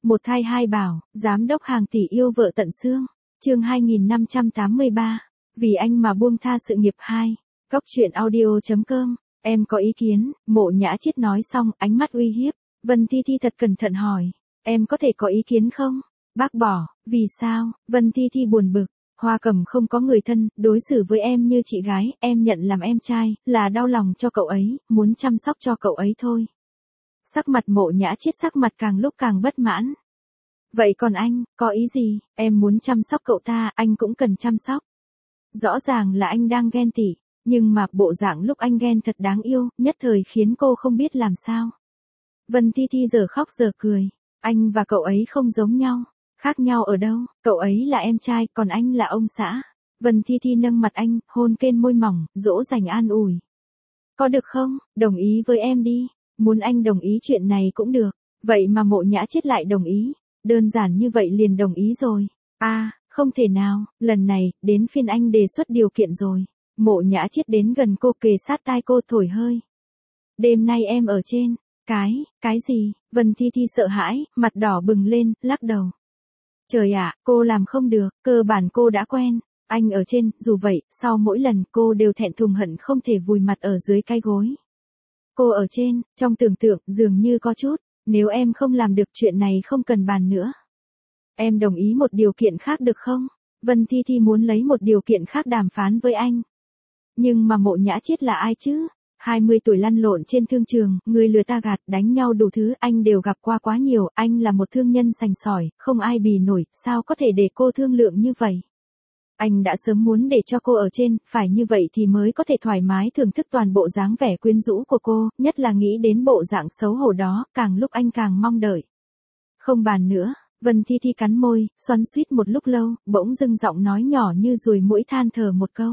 Một thai hai bảo, giám đốc hàng tỷ yêu vợ tận xương. Chương 2583. Vì anh mà buông tha sự nghiệp 2. Góc truyện audio.com. Em có ý kiến, Mộ Nhã Chiết nói xong, ánh mắt uy hiếp. Vân Thi Thi thật cẩn thận hỏi, em có thể có ý kiến không? Bác bỏ, vì sao? Vân Thi Thi buồn bực. Hoa Cẩm không có người thân, đối xử với em như chị gái, em nhận làm em trai, là đau lòng cho cậu ấy, muốn chăm sóc cho cậu ấy thôi. Sắc mặt Mộ Nhã Chiết sắc mặt càng lúc càng bất mãn. Vậy còn anh, có ý gì? Em muốn chăm sóc cậu ta, anh cũng cần chăm sóc. Rõ ràng là anh đang ghen tị, nhưng mà bộ dạng lúc anh ghen thật đáng yêu, nhất thời khiến cô không biết làm sao. Vân Thi Thi giờ khóc giờ cười, anh và cậu ấy không giống nhau. Khác nhau ở đâu? Cậu ấy là em trai, còn anh là ông xã. Vân Thi Thi nâng mặt anh, hôn trên môi mỏng, dỗ dành an ủi. Có được không? Đồng ý với em đi. Muốn anh đồng ý chuyện này cũng được. Vậy mà Mộ Nhã Chiết lại đồng ý. Đơn giản như vậy liền đồng ý rồi. Không thể nào, lần này, đến phiên anh đề xuất điều kiện rồi. Mộ Nhã Chiết đến gần cô, kề sát tai cô, thổi hơi. Đêm nay em ở trên. Cái gì? Vân Thi Thi sợ hãi, mặt đỏ bừng lên, lắc đầu. Trời ạ, cô làm không được, cơ bản cô đã quen. Anh ở trên, dù vậy, sau mỗi lần cô đều thẹn thùng hận không thể vùi mặt ở dưới cái gối. Cô ở trên, trong tưởng tượng, dường như có chút. Nếu em không làm được chuyện này không cần bàn nữa. Em đồng ý một điều kiện khác được không? Vân Thi Thi muốn lấy một điều kiện khác đàm phán với anh. Nhưng mà Mộ Nhã Chiết là ai chứ? 20 tuổi lăn lộn trên thương trường, người lừa ta gạt, đánh nhau đủ thứ, anh đều gặp qua quá nhiều, anh là một thương nhân sành sỏi, không ai bì nổi, sao có thể để cô thương lượng như vậy? Anh đã sớm muốn để cho cô ở trên, phải như vậy thì mới có thể thoải mái thưởng thức toàn bộ dáng vẻ quyến rũ của cô, nhất là nghĩ đến bộ dạng xấu hổ đó, càng lúc anh càng mong đợi. Không bàn nữa, Vân Thi Thi cắn môi, xoắn xuýt một lúc lâu, bỗng dưng giọng nói nhỏ như ruồi muỗi than thở một câu.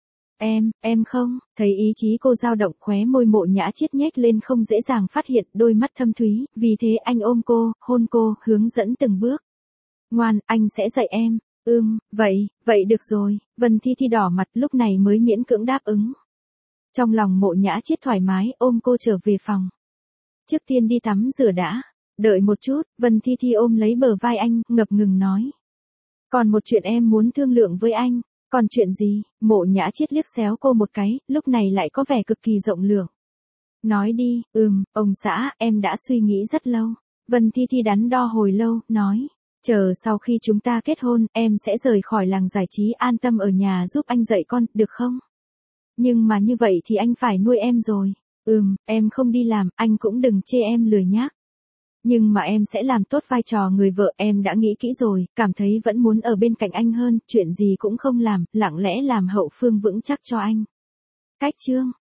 Em không, thấy ý chí cô dao động, khóe môi Mộ Nhã Chiết nhếch lên không dễ dàng phát hiện, đôi mắt thâm thúy, vì thế anh ôm cô, hôn cô, hướng dẫn từng bước. Ngoan, anh sẽ dạy em. Vậy được rồi, Vân Thi Thi đỏ mặt lúc này mới miễn cưỡng đáp ứng. Trong lòng Mộ Nhã Chiết thoải mái, ôm cô trở về phòng. Trước tiên đi tắm rửa đã. Đợi một chút, Vân Thi Thi ôm lấy bờ vai anh, ngập ngừng nói. Còn một chuyện em muốn thương lượng với anh. Còn chuyện gì? Mộ Nhã Chiết liếc xéo cô một cái, lúc này lại có vẻ cực kỳ rộng lượng. Nói đi. Ông xã, em đã suy nghĩ rất lâu. Vân Thi Thi đắn đo hồi lâu, nói. Chờ sau khi chúng ta kết hôn, em sẽ rời khỏi làng giải trí, an tâm ở nhà giúp anh dạy con, được không? Nhưng mà như vậy thì anh phải nuôi em rồi. Em không đi làm, anh cũng đừng chê em lười nhác. Nhưng mà em sẽ làm tốt vai trò người vợ, em đã nghĩ kỹ rồi, cảm thấy vẫn muốn ở bên cạnh anh hơn, chuyện gì cũng không làm, lặng lẽ làm hậu phương vững chắc cho anh. Cách chương.